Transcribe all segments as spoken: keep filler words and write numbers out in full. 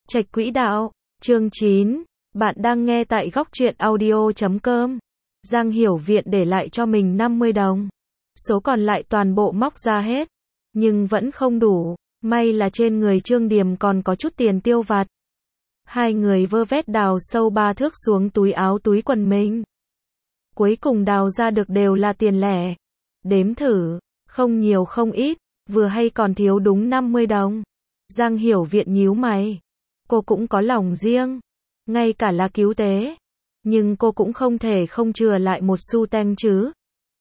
Trạch Quỹ Đạo, chương chín, bạn đang nghe tại góc truyện audio chấm com. Giang Hiểu Viện để lại cho mình năm mươi đồng. Số còn lại toàn bộ móc ra hết, nhưng vẫn không đủ, may là trên người Trương Điềm còn có chút tiền tiêu vặt. Hai người vơ vét đào sâu ba thước xuống túi áo túi quần mình. Cuối cùng đào ra được đều là tiền lẻ. Đếm thử, không nhiều không ít, vừa hay còn thiếu đúng năm mươi đồng. Giang Hiểu Viện nhíu mày. Cô cũng có lòng riêng, ngay cả là cứu tế, nhưng cô cũng không thể không chừa lại một xu teng chứ.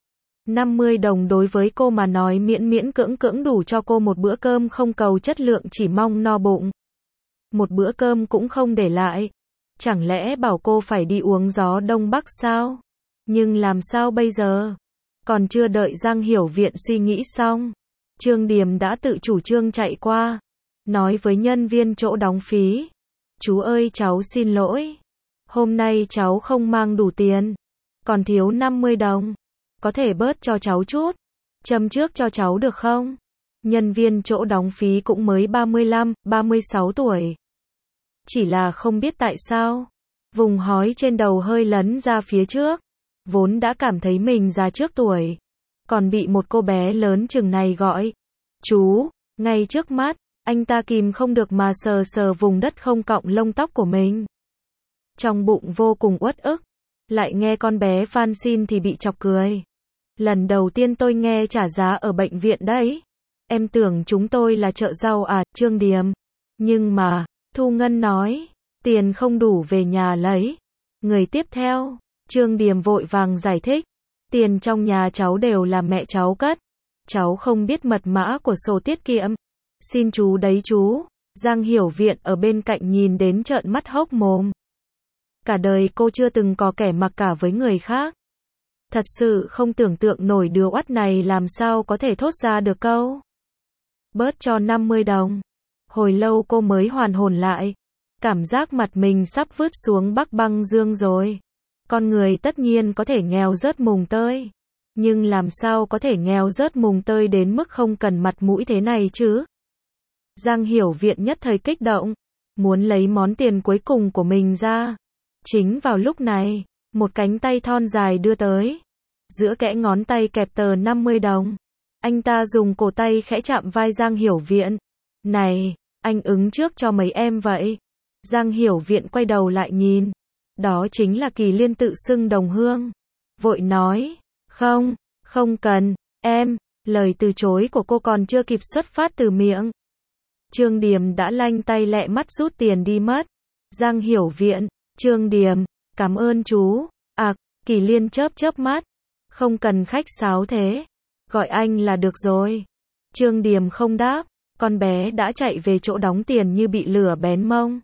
năm mươi đồng đối với cô mà nói miễn miễn cưỡng cưỡng đủ cho cô một bữa cơm không cầu chất lượng, chỉ mong no bụng. Một bữa cơm cũng không để lại. Chẳng lẽ bảo cô phải đi uống gió Đông Bắc sao? Nhưng làm sao bây giờ? Còn chưa đợi Giang Hiểu Viện suy nghĩ xong, Trương Điềm đã tự chủ trương chạy qua, nói với nhân viên chỗ đóng phí. Chú ơi, cháu xin lỗi. Hôm nay cháu không mang đủ tiền. Còn thiếu năm mươi đồng. Có thể bớt cho cháu chút. Châm trước cho cháu được không? Nhân viên chỗ đóng phí cũng mới ba mươi lăm, ba mươi sáu tuổi. Chỉ là không biết tại sao, vùng hói trên đầu hơi lấn ra phía trước. Vốn đã cảm thấy mình già trước tuổi, còn bị một cô bé lớn chừng này gọi chú, ngay trước mắt. Anh ta kìm không được mà sờ sờ vùng đất không cọng lông tóc của mình. Trong bụng vô cùng uất ức, lại nghe con bé van xin thì bị chọc cười. Lần đầu tiên tôi nghe trả giá ở bệnh viện đấy. Em tưởng chúng tôi là chợ rau à, Trương Điềm. Nhưng mà, Thu Ngân nói, tiền không đủ về nhà lấy. Người tiếp theo, Trương Điềm vội vàng giải thích. Tiền trong nhà cháu đều là mẹ cháu cất. Cháu không biết mật mã của sổ tiết kiệm. Xin chú đấy chú. Giang Hiểu Viện ở bên cạnh nhìn đến trợn mắt hốc mồm. Cả đời cô chưa từng có kẻ mặc cả với người khác. Thật sự không tưởng tượng nổi đứa oắt này làm sao có thể thốt ra được câu bớt cho năm mươi đồng. Hồi lâu cô mới hoàn hồn lại. Cảm giác mặt mình sắp vứt xuống Bắc băng dương rồi. Con người tất nhiên có thể nghèo rớt mùng tơi. Nhưng làm sao có thể nghèo rớt mùng tơi đến mức không cần mặt mũi thế này chứ? Giang Hiểu Viện nhất thời kích động, muốn lấy món tiền cuối cùng của mình ra. Chính vào lúc này, một cánh tay thon dài đưa tới. Giữa kẽ ngón tay kẹp tờ năm mươi đồng. Anh ta dùng cổ tay khẽ chạm vai Giang Hiểu Viện. Này, anh ứng trước cho mấy em vậy. Giang Hiểu Viện quay đầu lại nhìn. Đó chính là Kỳ Liên tự xưng đồng hương. Vội nói, không, không cần, em. Lời từ chối của cô còn chưa kịp xuất phát từ miệng, Trương Điềm đã lanh tay lẹ mắt rút tiền đi mất. Giang Hiểu Viện, Trương Điềm, cảm ơn chú. À, Kỳ Liên chớp chớp mắt. Không cần khách sáo thế. Gọi anh là được rồi. Trương Điềm không đáp. Con bé đã chạy về chỗ đóng tiền như bị lửa bén mông.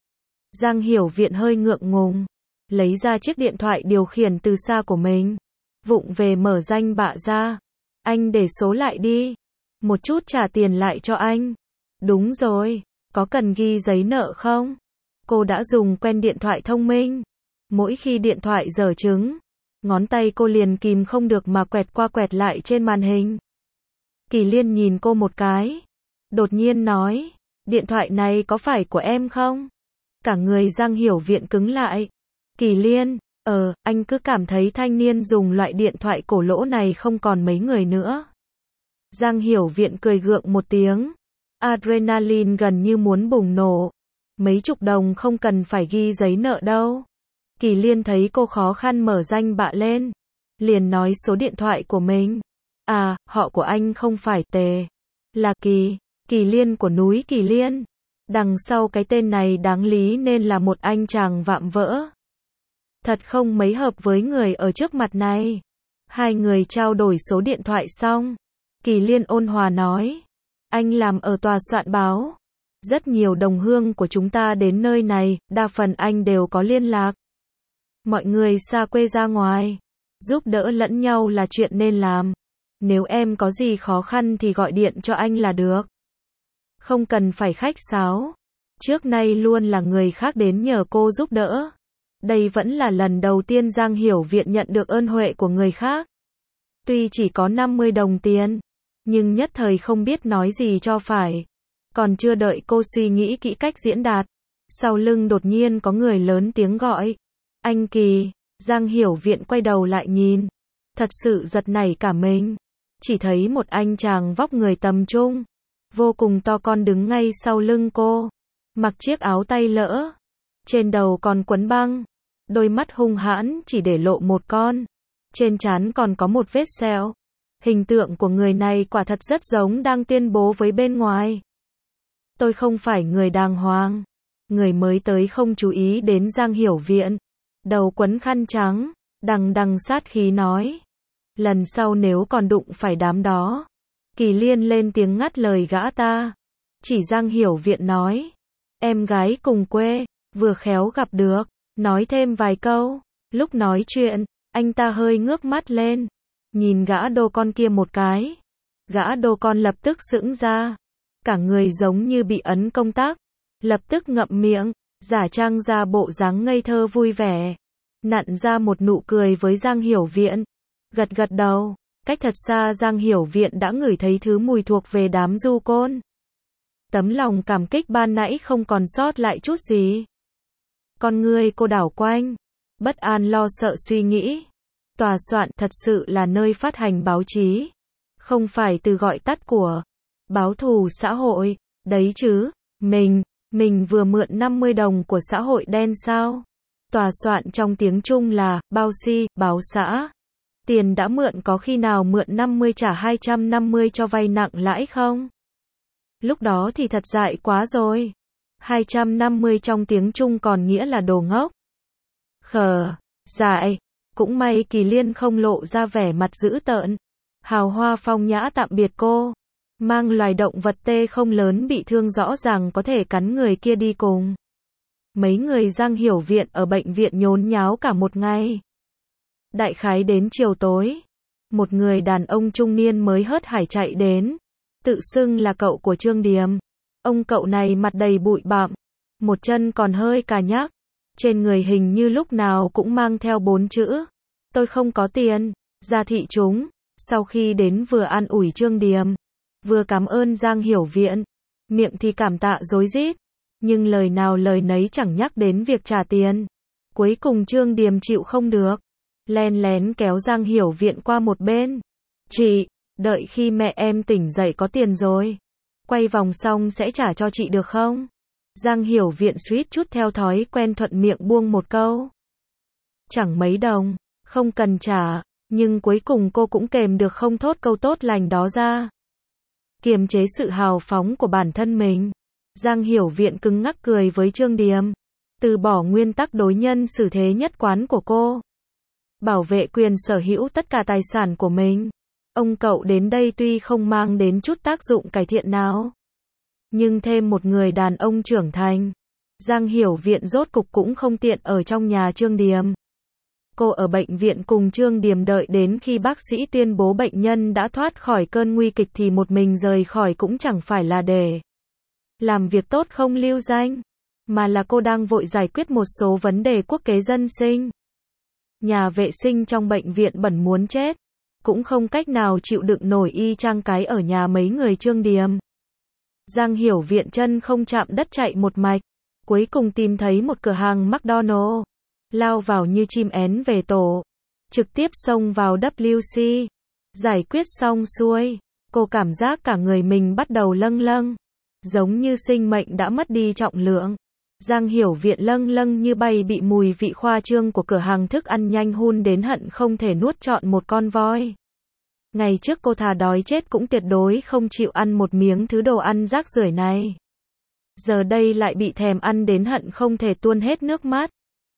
Giang Hiểu Viện hơi ngượng ngùng. Lấy ra chiếc điện thoại điều khiển từ xa của mình. Vụng về mở danh bạ ra. Anh để số lại đi. Một chút trả tiền lại cho anh. Đúng rồi, có cần ghi giấy nợ không? Cô đã dùng quen điện thoại thông minh. Mỗi khi điện thoại dở trứng, ngón tay cô liền kìm không được mà quẹt qua quẹt lại trên màn hình. Kỳ Liên nhìn cô một cái. Đột nhiên nói, điện thoại này có phải của em không? Cả người Giang Hiểu Viện cứng lại. Kỳ Liên, ờ, anh cứ cảm thấy thanh niên dùng loại điện thoại cổ lỗ này không còn mấy người nữa. Giang Hiểu Viện cười gượng một tiếng. Adrenaline gần như muốn bùng nổ. Mấy chục đồng không cần phải ghi giấy nợ đâu. Kỳ Liên thấy cô khó khăn mở danh bạ lên, liền nói số điện thoại của mình. À, họ của anh không phải Tề, là Kỳ, Kỳ Liên của núi Kỳ Liên. Đằng sau cái tên này đáng lý nên là một anh chàng vạm vỡ. Thật không mấy hợp với người ở trước mặt này. Hai người trao đổi số điện thoại xong, Kỳ Liên ôn hòa nói. Anh làm ở tòa soạn báo. Rất nhiều đồng hương của chúng ta đến nơi này, đa phần anh đều có liên lạc. Mọi người xa quê ra ngoài, giúp đỡ lẫn nhau là chuyện nên làm. Nếu em có gì khó khăn thì gọi điện cho anh là được. Không cần phải khách sáo. Trước nay luôn là người khác đến nhờ cô giúp đỡ. Đây vẫn là lần đầu tiên Giang Hiểu Viện nhận được ơn huệ của người khác. Tuy chỉ có năm mươi đồng tiền, nhưng nhất thời không biết nói gì cho phải. Còn chưa đợi cô suy nghĩ kỹ cách diễn đạt, Sau lưng đột nhiên có người lớn tiếng gọi. Anh Kỳ, Giang Hiểu Viện quay đầu lại nhìn. Thật sự giật nảy cả mình. Chỉ thấy một anh chàng vóc người tầm trung, vô cùng to con đứng ngay sau lưng cô. Mặc chiếc áo tay lỡ, trên đầu còn quấn băng, đôi mắt hung hãn chỉ để lộ một con. Trên trán còn có một vết sẹo. Hình tượng của người này quả thật rất giống đang tuyên bố với bên ngoài. Tôi không phải người đàng hoàng. Người mới tới không chú ý đến Giang Hiểu Viện. Đầu quấn khăn trắng, đằng đằng sát khí nói. Lần sau nếu còn đụng phải đám đó. Kỳ Liên lên tiếng ngắt lời gã ta. Chỉ Giang Hiểu Viện nói. Em gái cùng quê, vừa khéo gặp được. Nói thêm vài câu. Lúc nói chuyện, anh ta hơi ngước mắt lên. Nhìn gã đô con kia một cái. Gã đô con lập tức sững ra. Cả người giống như bị ấn công tắc. Lập tức ngậm miệng, giả trang ra bộ dáng ngây thơ vui vẻ. Nặn ra một nụ cười với Giang Hiểu Viện. Gật gật đầu, cách thật xa Giang Hiểu Viện đã ngửi thấy thứ mùi thuộc về đám du côn. Tấm lòng cảm kích ban nãy không còn sót lại chút gì. Con người cô đảo quanh, bất an lo sợ suy nghĩ. Tòa soạn thật sự là nơi phát hành báo chí. Không phải từ gọi tắt của báo thù xã hội, đấy chứ. Mình, mình vừa mượn năm mươi đồng của xã hội đen sao? Tòa soạn trong tiếng Trung là bao si, báo xã. Tiền đã mượn có khi nào mượn năm mươi trả hai trăm năm mươi cho vay nặng lãi không? Lúc đó thì thật dại quá rồi. hai trăm năm mươi trong tiếng Trung còn nghĩa là đồ ngốc. Khờ, dại. Cũng may Kỳ Liên không lộ ra vẻ mặt dữ tợn. Hào hoa phong nhã tạm biệt cô. Mang loài động vật tê không lớn bị thương rõ ràng có thể cắn người kia đi cùng. Mấy người Giang Hiểu Viện ở bệnh viện nhốn nháo cả một ngày. Đại khái đến chiều tối, một người đàn ông trung niên mới hớt hải chạy đến, tự xưng là cậu của Trương Điềm. Ông cậu này mặt đầy bụi bặm, một chân còn hơi cà nhắc, trên người hình như lúc nào cũng mang theo bốn chữ: tôi không có tiền, ra thị chúng. Sau khi đến vừa an ủi Trương Điềm, vừa cảm ơn Giang Hiểu Viện, miệng thì cảm tạ rối rít, nhưng lời nào lời nấy chẳng nhắc đến việc trả tiền. Cuối cùng Trương Điềm chịu không được, len lén kéo Giang Hiểu Viện qua một bên. Chị, đợi khi mẹ em tỉnh dậy có tiền rồi, quay vòng xong sẽ trả cho chị được không? Giang Hiểu Viện suýt chút theo thói quen thuận miệng buông một câu. Chẳng mấy đồng, không cần trả, nhưng cuối cùng cô cũng kềm được không thốt câu tốt lành đó ra. Kiềm chế sự hào phóng của bản thân mình, Giang Hiểu Viện cứng ngắc cười với Trương Điềm, từ bỏ nguyên tắc đối nhân xử thế nhất quán của cô, bảo vệ quyền sở hữu tất cả tài sản của mình. Ông cậu đến đây tuy không mang đến chút tác dụng cải thiện nào, nhưng thêm một người đàn ông trưởng thành, Giang Hiểu Viện rốt cục cũng không tiện ở trong nhà Trương Điềm. Cô ở bệnh viện cùng Trương Điềm đợi đến khi bác sĩ tuyên bố bệnh nhân đã thoát khỏi cơn nguy kịch thì một mình rời khỏi cũng chẳng phải là để làm việc tốt không lưu danh, mà là cô đang vội giải quyết một số vấn đề quốc kế dân sinh. Nhà vệ sinh trong bệnh viện bẩn muốn chết, cũng không cách nào chịu đựng nổi y chang cái ở nhà mấy người Trương Điềm. Giang Hiểu Viện chân không chạm đất chạy một mạch, cuối cùng tìm thấy một cửa hàng McDonald's, lao vào như chim én về tổ, trực tiếp xông vào W C. Giải quyết xong xuôi, cô cảm giác cả người mình bắt đầu lâng lâng, giống như sinh mệnh đã mất đi trọng lượng. Giang Hiểu Viện lâng lâng như bay bị mùi vị khoa trương của cửa hàng thức ăn nhanh hun đến hận không thể nuốt trọn một con voi. Ngày trước cô thà đói chết cũng tuyệt đối không chịu ăn một miếng thứ đồ ăn rác rưởi này. Giờ đây lại bị thèm ăn đến hận không thể tuôn hết nước mắt.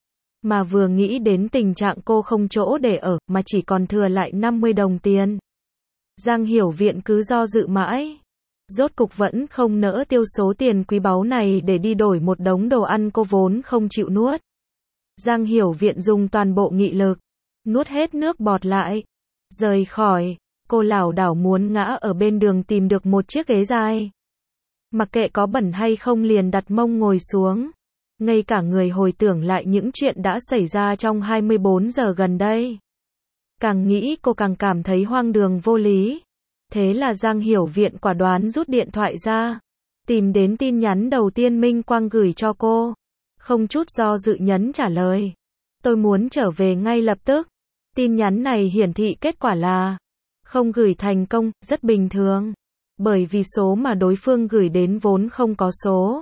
Mà vừa nghĩ đến tình trạng cô không chỗ để ở, mà chỉ còn thừa lại năm mươi đồng tiền, Giang Hiểu Viện cứ do dự mãi. Rốt cục vẫn không nỡ tiêu số tiền quý báu này để đi đổi một đống đồ ăn cô vốn không chịu nuốt. Giang Hiểu Viện dùng toàn bộ nghị lực, nuốt hết nước bọt lại, rời khỏi. Cô lảo đảo muốn ngã ở bên đường tìm được một chiếc ghế dài. Mặc kệ có bẩn hay không liền đặt mông ngồi xuống. Ngây cả người hồi tưởng lại những chuyện đã xảy ra trong hai mươi bốn giờ gần đây. Càng nghĩ cô càng cảm thấy hoang đường vô lý. Thế là Giang Hiểu Viện quả đoán rút điện thoại ra, tìm đến tin nhắn đầu tiên Minh Quang gửi cho cô. không chút do dự nhấn trả lời. Tôi muốn trở về ngay lập tức. Tin nhắn này hiển thị kết quả là không gửi thành công, rất bình thường. Bởi vì số mà đối phương gửi đến vốn không có số.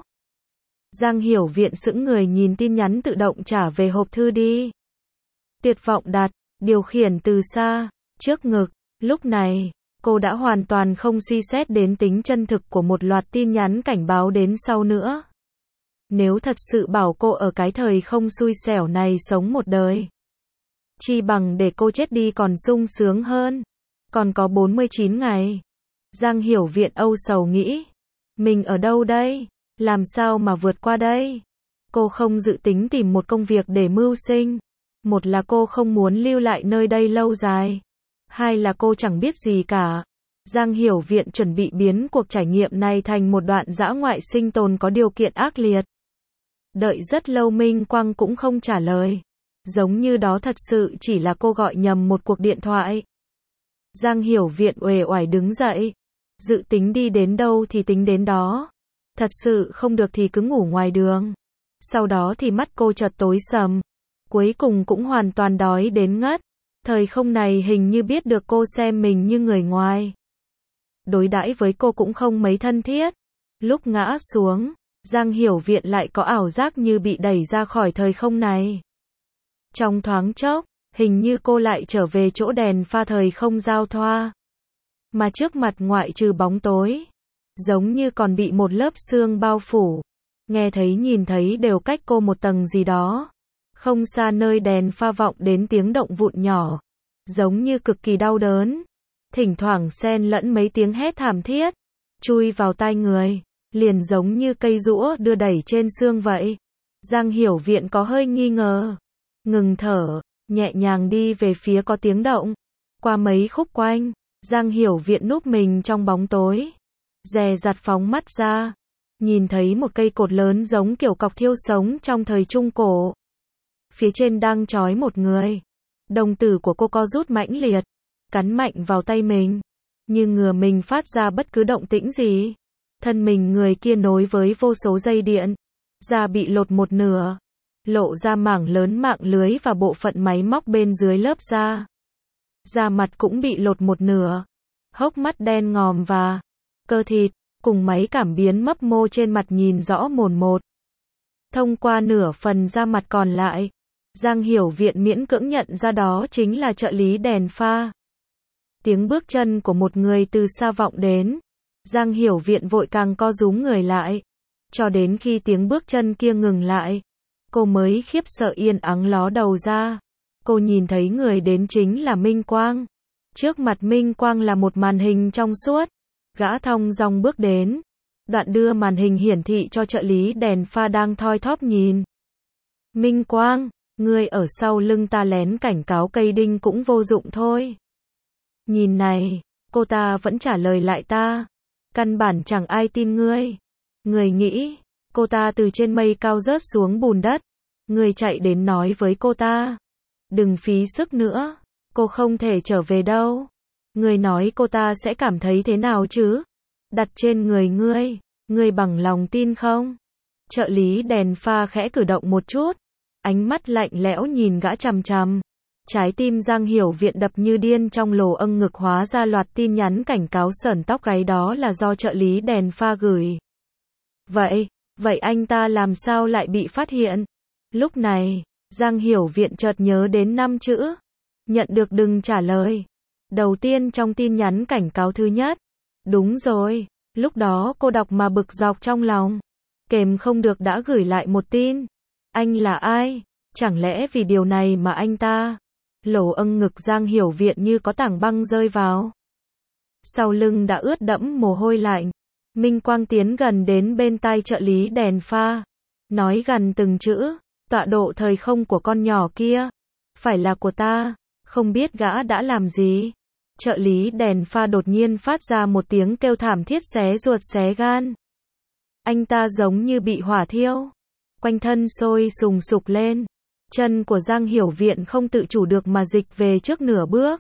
Giang Hiểu Viện sững người nhìn tin nhắn tự động trả về hộp thư đi. Tuyệt vọng đặt, điều khiển từ xa, trước ngực. Lúc này, cô đã hoàn toàn không suy xét đến tính chân thực của một loạt tin nhắn cảnh báo đến sau nữa. Nếu thật sự bảo cô ở cái thời không xui xẻo này sống một đời, chi bằng để cô chết đi còn sung sướng hơn. Còn có bốn mươi chín ngày. Giang Hiểu Viện âu sầu nghĩ. Mình ở đâu đây? Làm sao mà vượt qua đây? Cô không dự tính tìm một công việc để mưu sinh. Một là cô không muốn lưu lại nơi đây lâu dài. Hai là cô chẳng biết gì cả. Giang Hiểu Viện chuẩn bị biến cuộc trải nghiệm này thành một đoạn dã ngoại sinh tồn có điều kiện ác liệt. Đợi rất lâu Minh Quang cũng không trả lời. Giống như đó thật sự chỉ là cô gọi nhầm một cuộc điện thoại. Giang Hiểu Viện uể oải đứng dậy. Dự tính đi đến đâu thì tính đến đó. Thật sự không được thì cứ ngủ ngoài đường. Sau đó thì mắt cô chợt tối sầm. Cuối cùng cũng hoàn toàn đói đến ngất. Thời không này hình như biết được cô xem mình như người ngoài. Đối đãi với cô cũng không mấy thân thiết. Lúc ngã xuống, Giang Hiểu Viện lại có ảo giác như bị đẩy ra khỏi thời không này. Trong thoáng chốc, hình như cô lại trở về chỗ đèn pha thời không giao thoa. Mà trước mặt ngoại trừ bóng tối, giống như còn bị một lớp sương bao phủ. Nghe thấy nhìn thấy đều cách cô một tầng gì đó. Không xa nơi đèn pha vọng đến tiếng động vụn nhỏ. Giống như cực kỳ đau đớn. Thỉnh thoảng xen lẫn mấy tiếng hét thảm thiết. Chui vào tai người. Liền giống như cây giũa đưa đẩy trên xương vậy. Giang Hiểu Viện có hơi nghi ngờ. Ngừng thở. Nhẹ nhàng đi về phía có tiếng động. Qua mấy khúc quanh. Giang Hiểu Viện núp mình trong bóng tối. Dè dặt phóng mắt ra. Nhìn thấy một cây cột lớn giống kiểu cọc thiêu sống trong thời Trung Cổ. Phía trên đang trói một người. Đồng tử của cô co rút mãnh liệt. Cắn mạnh vào tay mình. Như ngừa mình phát ra bất cứ động tĩnh gì. Thân mình người kia nối với vô số dây điện. Da bị lột một nửa. Lộ ra mảng lớn mạng lưới và bộ phận máy móc bên dưới lớp da. Da mặt cũng bị lột một nửa. Hốc mắt đen ngòm và cơ thịt, cùng máy cảm biến mấp mô trên mặt nhìn rõ mồn một. Thông qua nửa phần da mặt còn lại, Giang Hiểu Viện miễn cưỡng nhận ra đó chính là trợ lý đèn pha. Tiếng bước chân của một người từ xa vọng đến. Giang Hiểu Viện vội càng co rúm người lại. Cho đến khi tiếng bước chân kia ngừng lại, cô mới khiếp sợ yên ắng ló đầu ra. Cô nhìn thấy người đến chính là Minh Quang. Trước mặt Minh Quang là một màn hình trong suốt. Gã thong dong bước đến. Đoạn đưa màn hình hiển thị cho trợ lý đèn pha đang thoi thóp nhìn. Minh Quang, ngươi ở sau lưng ta lén cảnh cáo cây đinh cũng vô dụng thôi. Nhìn này, cô ta vẫn trả lời lại ta. Căn bản chẳng ai tin ngươi. Ngươi nghĩ, cô ta từ trên mây cao rớt xuống bùn đất. Ngươi chạy đến nói với cô ta. Đừng phí sức nữa, cô không thể trở về đâu. Ngươi nói cô ta sẽ cảm thấy thế nào chứ? Đặt trên người ngươi, ngươi bằng lòng tin không? Trợ lý đèn pha khẽ cử động một chút. Ánh mắt lạnh lẽo nhìn gã chằm chằm. Trái tim Giang Hiểu Viện đập như điên trong lồ âng ngực, hóa ra loạt tin nhắn cảnh cáo sởn tóc gáy đó là do trợ lý đèn pha gửi. Vậy, vậy anh ta làm sao lại bị phát hiện? Lúc này, Giang Hiểu Viện chợt nhớ đến năm chữ. Nhận được đừng trả lời. Đầu tiên trong tin nhắn cảnh cáo thứ nhất. Đúng rồi, lúc đó cô đọc mà bực dọc trong lòng. Kèm không được đã gửi lại một tin. Anh là ai? Chẳng lẽ vì điều này mà anh ta? Lỗ âng ngực Giang Hiểu Viện như có tảng băng rơi vào. Sau lưng đã ướt đẫm mồ hôi lạnh. Minh Quang tiến gần đến bên tai trợ lý đèn pha. Nói gần từng chữ. Tọa độ thời không của con nhỏ kia. Phải là của ta. Không biết gã đã làm gì. Trợ lý đèn pha đột nhiên phát ra một tiếng kêu thảm thiết xé ruột xé gan. Anh ta giống như bị hỏa thiêu. Quanh thân sôi sùng sục lên. Chân của Giang Hiểu Viện không tự chủ được mà dịch về trước nửa bước.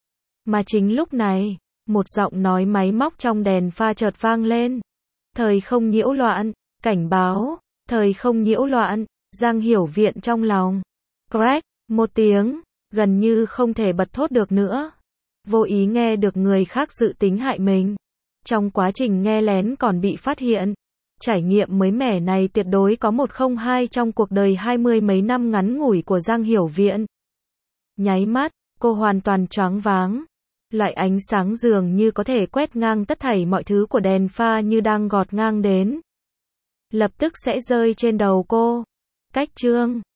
Mà chính lúc này, một giọng nói máy móc trong đèn pha chợt vang lên. Thời không nhiễu loạn, cảnh báo, thời không nhiễu loạn. Giang Hiểu Viện trong lòng. Crack, một tiếng, gần như không thể bật thốt được nữa. Vô ý nghe được người khác dự tính hại mình. Trong quá trình nghe lén còn bị phát hiện. Trải nghiệm mới mẻ này tuyệt đối có một không hai trong cuộc đời hai mươi mấy năm ngắn ngủi của Giang Hiểu Viện. Nháy mắt, cô hoàn toàn choáng váng. Loại ánh sáng dường như có thể quét ngang tất thảy mọi thứ của đèn pha như đang gọt ngang đến. Lập tức sẽ rơi trên đầu cô. Cách chương